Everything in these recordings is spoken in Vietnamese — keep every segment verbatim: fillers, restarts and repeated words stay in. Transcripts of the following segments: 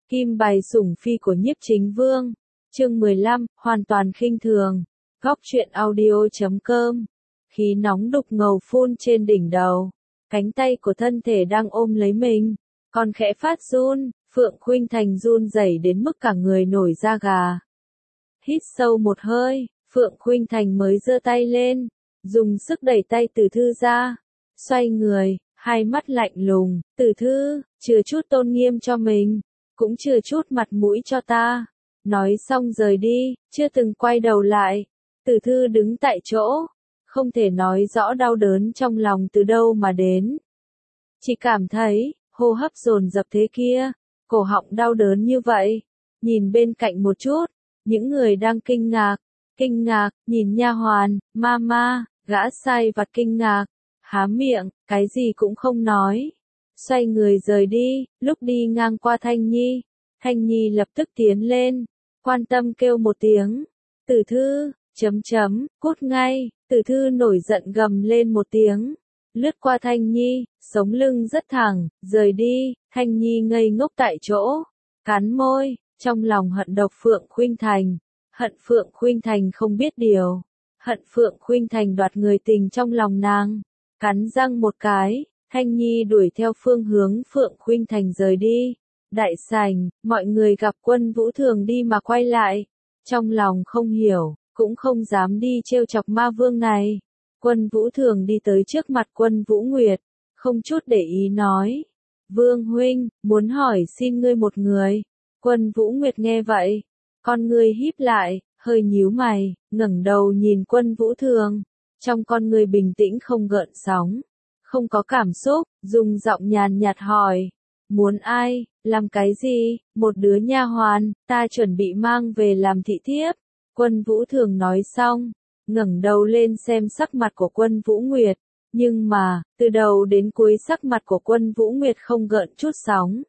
Kim bài sủng phi của Nhiếp Chính Vương. Chương mười lăm, hoàn toàn khinh thường. Góc truyện audio chấm com. Khí nóng đục ngầu phun trên đỉnh đầu. Cánh tay của thân thể đang ôm lấy mình. Còn khẽ phát run, Phượng Khuynh Thành run rẩy đến mức cả người nổi da gà. Hít sâu một hơi, Phượng Khuynh Thành mới giơ tay lên, dùng sức đẩy tay Tử Thư ra. Xoay người, hai mắt lạnh lùng, Tử Thư, chừa chút tôn nghiêm cho mình, cũng chừa chút mặt mũi cho ta. Nói xong rời đi, chưa từng quay đầu lại. Tử Thư đứng tại chỗ, không thể nói rõ đau đớn trong lòng từ đâu mà đến. Chỉ cảm thấy, hô hấp dồn dập thế kia, cổ họng đau đớn như vậy. Nhìn bên cạnh một chút, những người đang kinh ngạc, kinh ngạc, nhìn nha hoàn, mama, gã sai vặt kinh ngạc, há miệng, cái gì cũng không nói. Xoay người rời đi, lúc đi ngang qua Thanh Nhi, Thanh Nhi lập tức tiến lên, quan tâm kêu một tiếng, Tử Thư, chấm chấm, cút ngay. Tử Thư nổi giận gầm lên một tiếng, lướt qua Thanh Nhi, sống lưng rất thẳng, rời đi. Thanh Nhi ngây ngốc tại chỗ, cắn môi, trong lòng hận độc Phượng Khuynh Thành, hận Phượng Khuynh Thành không biết điều, hận Phượng Khuynh Thành đoạt người tình trong lòng nàng. Cắn răng một cái, Thanh Nhi đuổi theo phương hướng Phượng Khuynh Thành rời đi. Đại sảnh, mọi người gặp Quân Vũ Thường đi mà quay lại, trong lòng không hiểu, cũng không dám đi trêu chọc ma vương này. Quân Vũ Thường đi tới trước mặt Quân Vũ Nguyệt, không chút để ý nói, Vương huynh, muốn hỏi xin ngươi một người. Quân Vũ Nguyệt nghe vậy, con ngươi híp lại, hơi nhíu mày, ngẩng đầu nhìn Quân Vũ Thường, trong con ngươi bình tĩnh không gợn sóng, không có cảm xúc, dùng giọng nhàn nhạt hỏi, muốn ai, làm cái gì? Một đứa nha hoàn, ta chuẩn bị mang về làm thị thiếp. Quân Vũ Thường nói xong, ngẩng đầu lên xem sắc mặt của Quân Vũ Nguyệt, nhưng mà, từ đầu đến cuối sắc mặt của Quân Vũ Nguyệt không gợn chút sóng.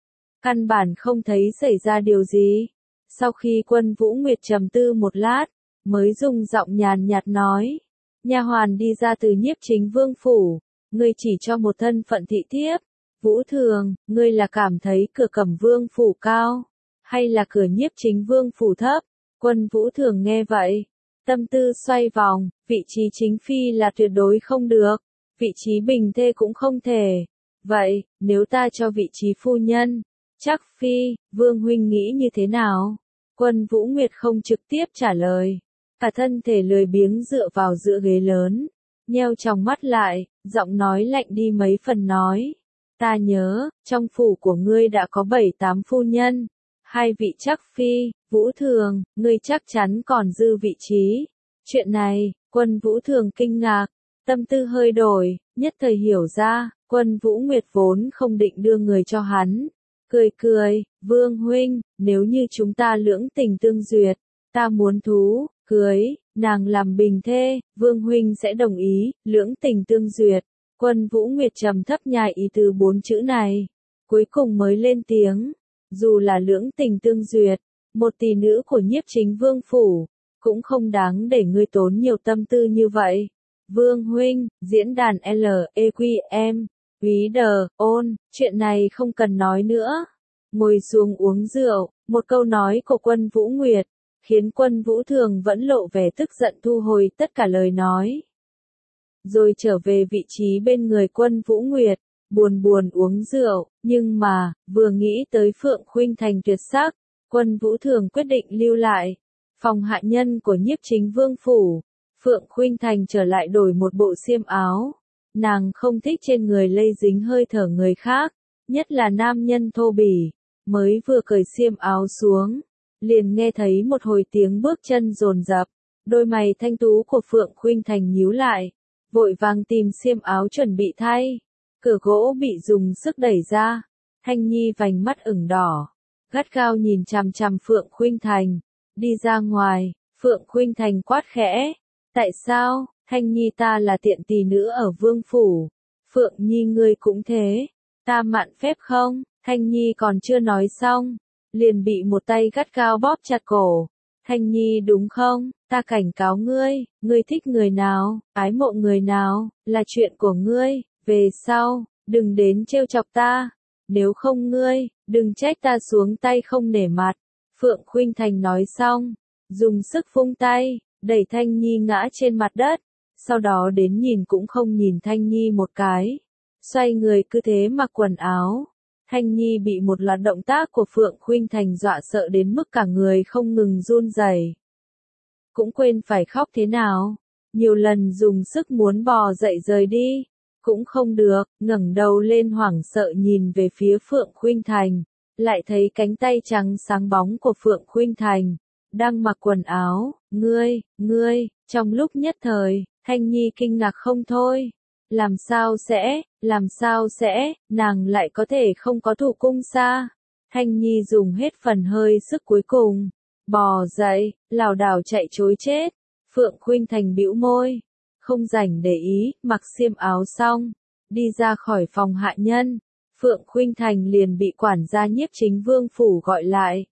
Căn bản không thấy xảy ra điều gì. Sau khi Quân Vũ Nguyệt trầm tư một lát, mới dùng giọng nhàn nhạt nói, nha hoàn đi ra từ Nhiếp Chính Vương phủ, ngươi chỉ cho một thân phận thị thiếp. Vũ Thường, ngươi là cảm thấy cửa Cẩm Vương phủ cao, hay là cửa Nhiếp Chính Vương phủ thấp? Quân Vũ Thường nghe vậy, tâm tư xoay vòng, vị trí chính phi là tuyệt đối không được, vị trí bình thê cũng không thể. Vậy, nếu ta cho vị trí phu nhân, chắc phi, Vương huynh nghĩ như thế nào? Quân Vũ Nguyệt không trực tiếp trả lời, cả thân thể lười biếng dựa vào giữa ghế lớn, nheo tròng mắt lại, giọng nói lạnh đi mấy phần nói, ta nhớ, trong phủ của ngươi đã có bảy tám phu nhân, hai vị chắc phi. Vũ Thường, ngươi chắc chắn còn dư vị trí. Chuyện này, Quân Vũ Thường kinh ngạc, tâm tư hơi đổi, nhất thời hiểu ra, Quân Vũ Nguyệt vốn không định đưa người cho hắn. Cười cười, Vương huynh, nếu như chúng ta lưỡng tình tương duyệt, ta muốn thú, cưới, nàng làm bình thê, Vương huynh sẽ đồng ý, lưỡng tình tương duyệt. Quân Vũ Nguyệt trầm thấp nhai ý từ bốn chữ này, cuối cùng mới lên tiếng, dù là lưỡng tình tương duyệt, một tỷ nữ của Nhiếp Chính Vương phủ, cũng không đáng để ngươi tốn nhiều tâm tư như vậy. Vương huynh, diễn đàn L E Q M, Quý đờ, ôn, chuyện này không cần nói nữa. Ngồi xuống uống rượu, một câu nói của Quân Vũ Nguyệt, khiến Quân Vũ Thường vẫn lộ vẻ tức giận thu hồi tất cả lời nói. Rồi trở về vị trí bên người Quân Vũ Nguyệt, buồn buồn uống rượu, nhưng mà, vừa nghĩ tới Phượng Khuynh Thành tuyệt sắc, Quân Vũ Thường quyết định lưu lại. Phòng hạ nhân của Nhiếp Chính Vương phủ, Phượng Khuynh Thành trở lại đổi một bộ xiêm áo. Nàng không thích trên người lây dính hơi thở người khác, nhất là nam nhân thô bỉ. Mới vừa cởi xiêm áo xuống, liền nghe thấy một hồi tiếng bước chân dồn dập, đôi mày thanh tú của Phượng Khuynh Thành nhíu lại, vội vàng tìm xiêm áo chuẩn bị thay. Cửa gỗ bị dùng sức đẩy ra, Thanh Nhi vành mắt ửng đỏ, gắt gao nhìn chằm chằm Phượng Khuynh Thành. Đi ra ngoài, Phượng Khuynh Thành quát khẽ, tại sao? Thanh Nhi ta là tiện tỳ nữ ở vương phủ, Phượng Nhi ngươi cũng thế, ta mạn phép không? Thanh Nhi còn chưa nói xong, liền bị một tay gắt gao bóp chặt cổ. Thanh Nhi đúng không? Ta cảnh cáo ngươi, ngươi thích người nào, ái mộ người nào, là chuyện của ngươi, về sau, đừng đến trêu chọc ta. nếu không ngươi, đừng trách ta xuống tay không nể mặt. Phượng Khuynh Thành nói xong, dùng sức vung tay, đẩy Thanh Nhi ngã trên mặt đất, sau đó đến nhìn cũng không nhìn Thanh Nhi một cái, xoay người cứ thế mặc quần áo. Thanh Nhi bị một loạt động tác của Phượng Khuynh Thành dọa sợ đến mức cả người không ngừng run rẩy, cũng quên phải khóc thế nào, nhiều lần dùng sức muốn bò dậy rời đi, cũng không được, ngẩng đầu lên hoảng sợ nhìn về phía Phượng Khuynh Thành, lại thấy cánh tay trắng sáng bóng của Phượng Khuynh Thành, đang mặc quần áo. Ngươi, ngươi, trong lúc nhất thời, Thanh Nhi kinh ngạc không thôi. Làm sao sẽ, làm sao sẽ, nàng lại có thể không có thủ cung xa. Thanh Nhi dùng hết phần hơi sức cuối cùng, bò dậy, lảo đảo chạy trối chết. Phượng Khuynh Thành bĩu môi, không rảnh để ý, mặc xiêm áo xong, đi ra khỏi phòng hạ nhân. Phượng Khuynh Thành liền bị quản gia Nhiếp Chính Vương phủ gọi lại.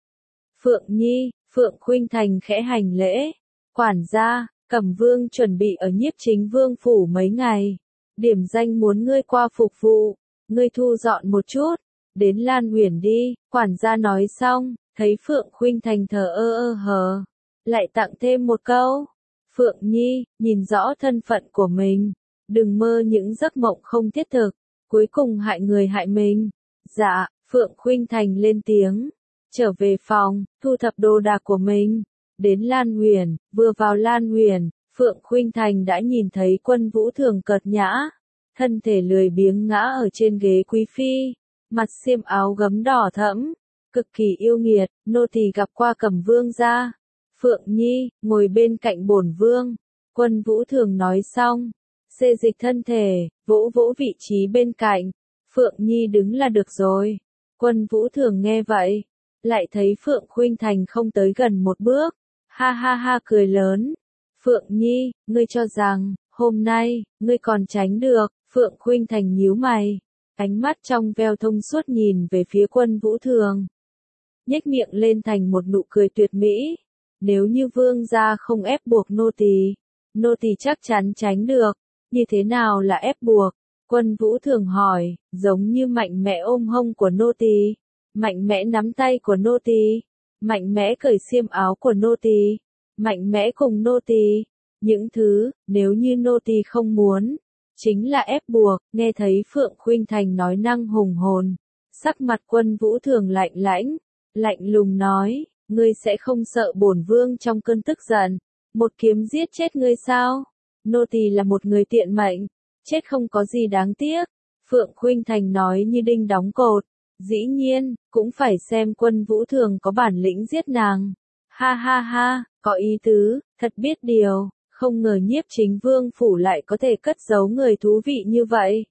Phượng Nhi, Phượng Khuynh Thành khẽ hành lễ. Quản gia, Cẩm Vương chuẩn bị ở Nhiếp Chính Vương phủ mấy ngày. Điểm danh muốn ngươi qua phục vụ, ngươi thu dọn một chút, đến Lan Uyển đi. Quản gia nói xong, thấy Phượng Khuynh Thành thờ ơ ơ hờ, lại tặng thêm một câu. Phượng Nhi, nhìn rõ thân phận của mình, đừng mơ những giấc mộng không thiết thực, cuối cùng hại người hại mình. Dạ, Phượng Khuynh Thành lên tiếng, trở về phòng, thu thập đồ đạc của mình, đến Lan Uyển. Vừa vào Lan Uyển, Phượng Khuynh Thành đã nhìn thấy Quân Vũ Thường cợt nhã, thân thể lười biếng ngã ở trên ghế quý phi, mặt xiêm áo gấm đỏ thẫm, cực kỳ yêu nghiệt. Nô tỳ gặp qua Cẩm Vương gia. Phượng Nhi, ngồi bên cạnh bổn vương. Quân Vũ Thường nói xong, xê dịch thân thể, vỗ vỗ vị trí bên cạnh. Phượng Nhi đứng là được rồi. Quân Vũ Thường nghe vậy, lại thấy Phượng Khuynh Thành không tới gần một bước, ha ha ha cười lớn. Phượng Nhi, ngươi cho rằng, hôm nay, ngươi còn tránh được. Phượng Khuynh Thành nhíu mày, ánh mắt trong veo thông suốt nhìn về phía Quân Vũ Thường, nhếch miệng lên thành một nụ cười tuyệt mỹ. Nếu như vương gia không ép buộc nô tỳ, nô tỳ chắc chắn tránh được. Như thế nào là ép buộc? Quân Vũ Thường hỏi, giống như mạnh mẽ ôm hông của nô tỳ, mạnh mẽ nắm tay của nô tỳ, mạnh mẽ cởi xiêm áo của nô tỳ, mạnh mẽ cùng nô tỳ. Những thứ, nếu như nô tỳ không muốn, chính là ép buộc. Nghe thấy Phượng Khuynh Thành nói năng hùng hồn, sắc mặt Quân Vũ Thường lạnh lãnh, lạnh lùng nói, ngươi sẽ không sợ bổn vương trong cơn tức giận, một kiếm giết chết ngươi sao? Nô tỳ là một người tiện mệnh, chết không có gì đáng tiếc. Phượng Khuynh Thành nói như đinh đóng cột, dĩ nhiên, cũng phải xem Quân Vũ Thường có bản lĩnh giết nàng. Ha ha ha, có ý tứ, thật biết điều, không ngờ Nhiếp Chính Vương phủ lại có thể cất giấu người thú vị như vậy.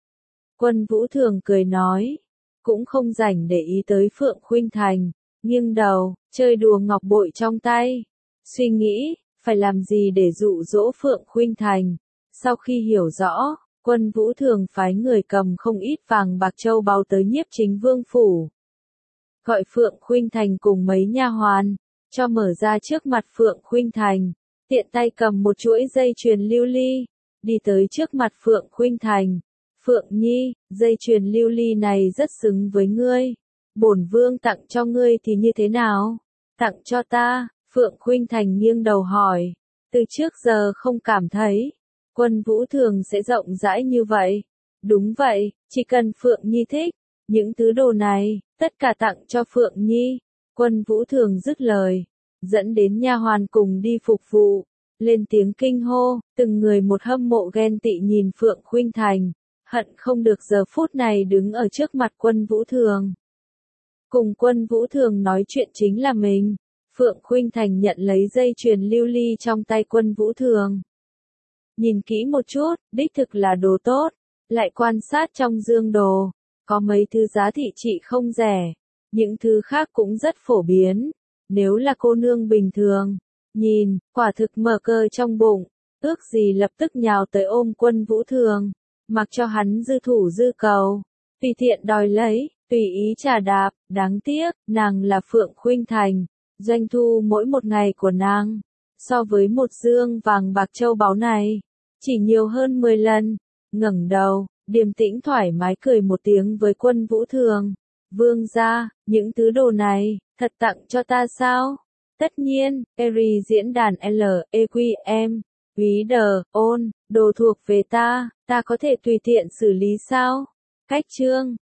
Quân Vũ Thường cười nói, cũng không rảnh để ý tới Phượng Khuynh Thành, nghiêng đầu, chơi đùa ngọc bội trong tay, suy nghĩ, phải làm gì để dụ dỗ Phượng Khuynh Thành. Sau khi hiểu rõ, Quân Vũ Thường phái người cầm không ít vàng bạc châu báu tới Nhiếp Chính Vương phủ, gọi Phượng Khuynh Thành cùng mấy nha hoàn, cho mở ra trước mặt Phượng Khuynh Thành, tiện tay cầm một chuỗi dây chuyền lưu ly, đi tới trước mặt Phượng Khuynh Thành. Phượng Nhi, dây chuyền lưu ly này rất xứng với ngươi, bổn vương tặng cho ngươi thì như thế nào? Tặng cho ta? Phượng Khuynh Thành nghiêng đầu hỏi, từ trước giờ không cảm thấy Quân Vũ Thường sẽ rộng rãi như vậy. Đúng vậy, chỉ cần Phượng Nhi thích, những thứ đồ này, tất cả tặng cho Phượng Nhi. Quân Vũ Thường dứt lời, dẫn đến nha hoàn cùng đi phục vụ, lên tiếng kinh hô, từng người một hâm mộ ghen tị nhìn Phượng Khuynh Thành, hận không được giờ phút này đứng ở trước mặt Quân Vũ Thường. Cùng Quân Vũ Thường nói chuyện chính là mình. Phượng Khuynh Thành nhận lấy dây chuyền lưu ly trong tay Quân Vũ Thường. Nhìn kỹ một chút, đích thực là đồ tốt, lại quan sát trong dương đồ, có mấy thứ giá thị trị không rẻ, những thứ khác cũng rất phổ biến. Nếu là cô nương bình thường, nhìn, quả thực mở cờ trong bụng, ước gì lập tức nhào tới ôm Quân Vũ Thường, mặc cho hắn dư thủ dư cầu, tùy tiện đòi lấy, tùy ý trà đạp. Đáng tiếc, nàng là Phượng Khuynh Thành, doanh thu mỗi một ngày của nàng, so với một dương vàng bạc châu báu này, chỉ nhiều hơn mười lần. Ngẩng đầu, Điềm tĩnh thoải mái cười một tiếng với Quân Vũ Thường. Vương gia, những thứ đồ này, thật tặng cho ta sao? Tất nhiên, Eri diễn đàn L E Q M. Quý đờ, ôn, đồ thuộc về ta, ta có thể tùy tiện xử lý sao? Cách chương